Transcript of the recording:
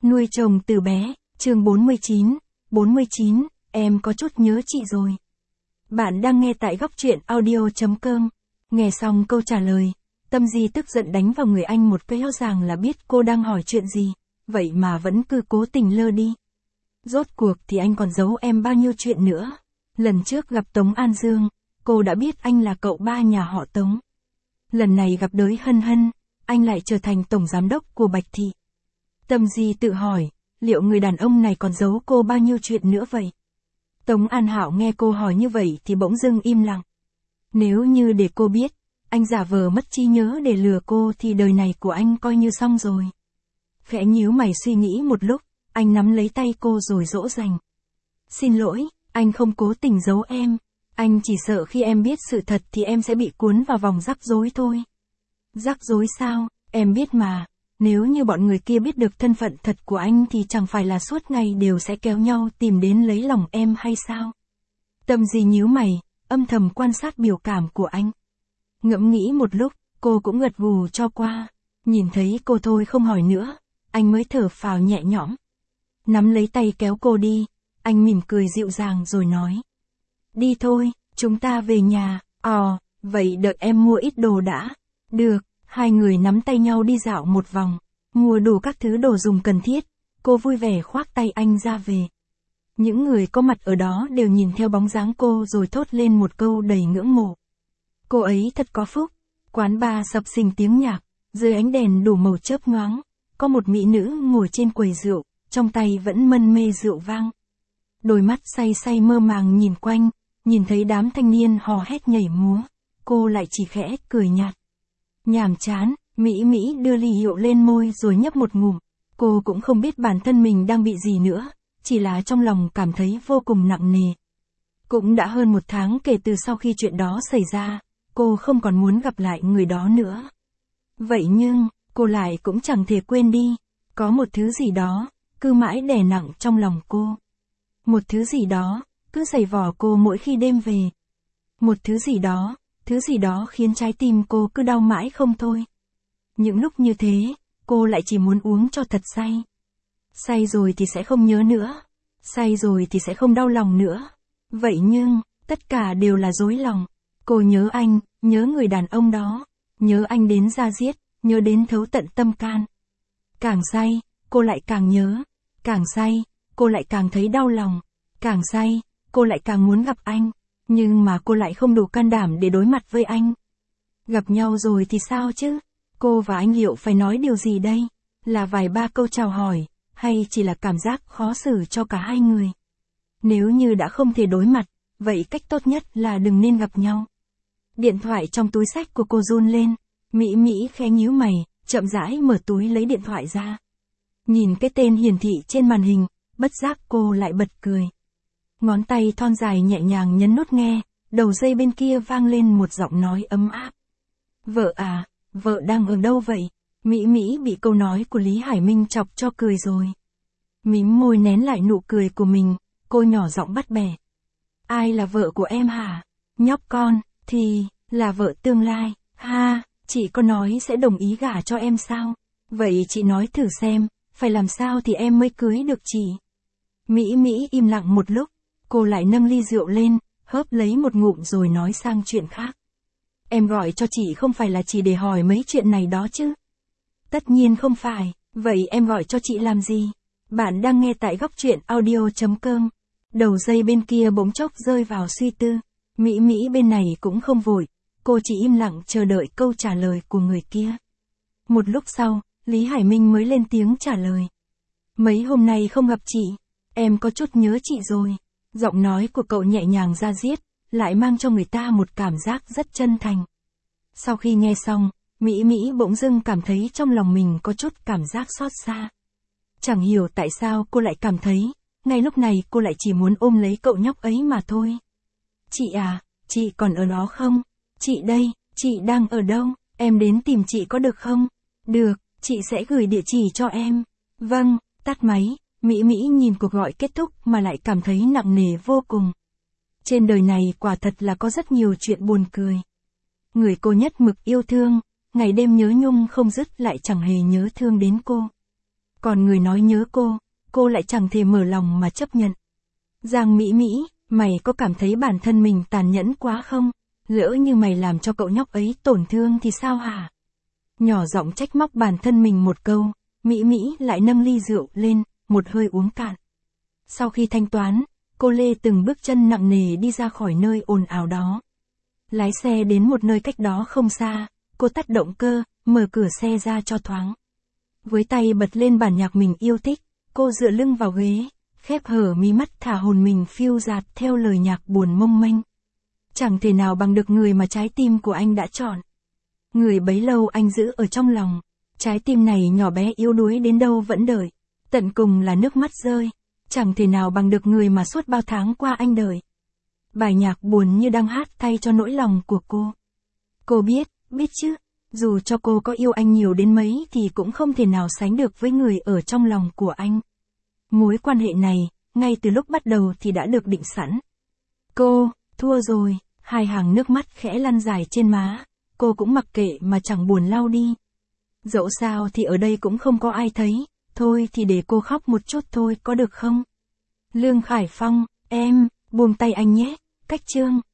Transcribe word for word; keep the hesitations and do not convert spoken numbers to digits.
Nuôi chồng từ bé, chương bốn mươi chín, bốn mươi chín, em có chút nhớ chị rồi. Bạn đang nghe tại góc truyện audio.com. Nghe xong câu trả lời, Tâm Di tức giận đánh vào người anh một cái, rõ ràng là biết cô đang hỏi chuyện gì, vậy mà vẫn cứ cố tình lơ đi. Rốt cuộc thì anh còn giấu em bao nhiêu chuyện nữa. Lần trước gặp Tống An Dương, cô đã biết anh là cậu ba nhà họ Tống. Lần này gặp đới Hân Hân, anh lại trở thành tổng giám đốc của Bạch Thị. Tâm Di tự hỏi, liệu người đàn ông này còn giấu cô bao nhiêu chuyện nữa vậy? Tống An Hạo nghe cô hỏi như vậy thì bỗng dưng im lặng. Nếu như để cô biết, anh giả vờ mất trí nhớ để lừa cô thì đời này của anh coi như xong rồi. Khẽ nhíu mày suy nghĩ một lúc, anh nắm lấy tay cô rồi dỗ dành. Xin lỗi, anh không cố tình giấu em. Anh chỉ sợ khi em biết sự thật thì em sẽ bị cuốn vào vòng rắc rối thôi. Rắc rối sao, em biết mà. Nếu như bọn người kia biết được thân phận thật của anh thì chẳng phải là suốt ngày đều sẽ kéo nhau tìm đến lấy lòng em hay sao? Tâm Di nhíu mày, âm thầm quan sát biểu cảm của anh. Ngẫm nghĩ một lúc, cô cũng gật gù cho qua. Nhìn thấy cô thôi không hỏi nữa, anh mới thở phào nhẹ nhõm. Nắm lấy tay kéo cô đi, anh mỉm cười dịu dàng rồi nói. Đi thôi, chúng ta về nhà. Ờ, vậy đợi em mua ít đồ đã. Được. Hai người nắm tay nhau đi dạo một vòng, mua đủ các thứ đồ dùng cần thiết, cô vui vẻ khoác tay anh ra về. Những người có mặt ở đó đều nhìn theo bóng dáng cô rồi thốt lên một câu đầy ngưỡng mộ. Cô ấy thật có phúc, quán bar sập sình tiếng nhạc, dưới ánh đèn đủ màu chớp nhoáng, có một mỹ nữ ngồi trên quầy rượu, trong tay vẫn mân mê rượu vang. Đôi mắt say say mơ màng nhìn quanh, nhìn thấy đám thanh niên hò hét nhảy múa, cô lại chỉ khẽ cười nhạt. Nhàm chán, Mỹ Mỹ đưa ly rượu lên môi rồi nhấp một ngụm. Cô cũng không biết bản thân mình đang bị gì nữa, chỉ là trong lòng cảm thấy vô cùng nặng nề. Cũng đã hơn một tháng kể từ sau khi chuyện đó xảy ra, cô không còn muốn gặp lại người đó nữa. Vậy nhưng, cô lại cũng chẳng thể quên đi, có một thứ gì đó, cứ mãi đè nặng trong lòng cô. Một thứ gì đó, cứ giày vò cô mỗi khi đêm về. Một thứ gì đó, thứ gì đó khiến trái tim cô cứ đau mãi không thôi. Những lúc như thế, cô lại chỉ muốn uống cho thật say. Say rồi thì sẽ không nhớ nữa. Say rồi thì sẽ không đau lòng nữa. Vậy nhưng, tất cả đều là dối lòng. Cô nhớ anh, nhớ người đàn ông đó. Nhớ anh đến da diết, nhớ đến thấu tận tâm can. Càng say, cô lại càng nhớ. Càng say, cô lại càng thấy đau lòng. Càng say, cô lại càng muốn gặp anh. Nhưng mà cô lại không đủ can đảm để đối mặt với anh. Gặp nhau rồi thì sao chứ? Cô và anh liệu phải nói điều gì đây? Là vài ba câu chào hỏi, hay chỉ là cảm giác khó xử cho cả hai người? Nếu như đã không thể đối mặt, vậy cách tốt nhất là đừng nên gặp nhau. Điện thoại trong túi xách của cô run lên, Mỹ Mỹ khẽ nhíu mày, chậm rãi mở túi lấy điện thoại ra. Nhìn cái tên hiển thị trên màn hình, bất giác cô lại bật cười. Ngón tay thon dài nhẹ nhàng nhấn nút nghe, đầu dây bên kia vang lên một giọng nói ấm áp. Vợ à, vợ đang ở đâu vậy? Mỹ Mỹ bị câu nói của Lý Hải Minh chọc cho cười rồi. Mím môi nén lại nụ cười của mình, cô nhỏ giọng bắt bẻ. Ai là vợ của em hả? Nhóc con, thì, là vợ tương lai. Ha, chị có nói sẽ đồng ý gả cho em sao? Vậy chị nói thử xem, phải làm sao thì em mới cưới được chị? Mỹ Mỹ im lặng một lúc. Cô lại nâng ly rượu lên, hớp lấy một ngụm rồi nói sang chuyện khác. Em gọi cho chị không phải là chỉ để hỏi mấy chuyện này đó chứ? Tất nhiên không phải, vậy em gọi cho chị làm gì? Bạn đang nghe tại góc truyện audio.com. Đầu dây bên kia bỗng chốc rơi vào suy tư. Mỹ Mỹ bên này cũng không vội, cô chỉ im lặng chờ đợi câu trả lời của người kia. Một lúc sau, Lý Hải Minh mới lên tiếng trả lời. Mấy hôm nay không gặp chị, em có chút nhớ chị rồi. Giọng nói của cậu nhẹ nhàng da diết, lại mang cho người ta một cảm giác rất chân thành. Sau khi nghe xong, Mỹ Mỹ bỗng dưng cảm thấy trong lòng mình có chút cảm giác xót xa. Chẳng hiểu tại sao cô lại cảm thấy, ngay lúc này cô lại chỉ muốn ôm lấy cậu nhóc ấy mà thôi. Chị à, chị còn ở đó không? Chị đây, chị đang ở đâu? Em đến tìm chị có được không? Được, chị sẽ gửi địa chỉ cho em. Vâng, tắt máy. Mỹ Mỹ nhìn cuộc gọi kết thúc mà lại cảm thấy nặng nề vô cùng. Trên đời này quả thật là có rất nhiều chuyện buồn cười. Người cô nhất mực yêu thương, ngày đêm nhớ nhung không dứt lại chẳng hề nhớ thương đến cô. Còn người nói nhớ cô, cô lại chẳng thể mở lòng mà chấp nhận. Giang Mỹ Mỹ, mày có cảm thấy bản thân mình tàn nhẫn quá không? Lỡ như mày làm cho cậu nhóc ấy tổn thương thì sao hả? Nhỏ giọng trách móc bản thân mình một câu, Mỹ Mỹ lại nâng ly rượu lên, một hơi uống cạn. Sau khi thanh toán, cô Lê từng bước chân nặng nề đi ra khỏi nơi ồn ào đó. Lái xe đến một nơi cách đó không xa, cô tắt động cơ, mở cửa xe ra cho thoáng. Với tay bật lên bản nhạc mình yêu thích, cô dựa lưng vào ghế, khép hở mí mắt thả hồn mình phiêu dạt theo lời nhạc buồn mông mênh. Chẳng thể nào bằng được người mà trái tim của anh đã chọn. Người bấy lâu anh giữ ở trong lòng, trái tim này nhỏ bé yếu đuối đến đâu vẫn đợi, tận cùng là nước mắt rơi, chẳng thể nào bằng được người mà suốt bao tháng qua anh đợi. Bài nhạc buồn như đang hát thay cho nỗi lòng của cô. Cô biết, biết chứ, dù cho cô có yêu anh nhiều đến mấy thì cũng không thể nào sánh được với người ở trong lòng của anh. Mối quan hệ này, ngay từ lúc bắt đầu thì đã được định sẵn. Cô, thua rồi, hai hàng nước mắt khẽ lăn dài trên má, cô cũng mặc kệ mà chẳng buồn lau đi. Dẫu sao thì ở đây cũng không có ai thấy, thôi thì để cô khóc một chút thôi có được không? Lương Khải Phong, em, buông tay anh nhé, cách chương.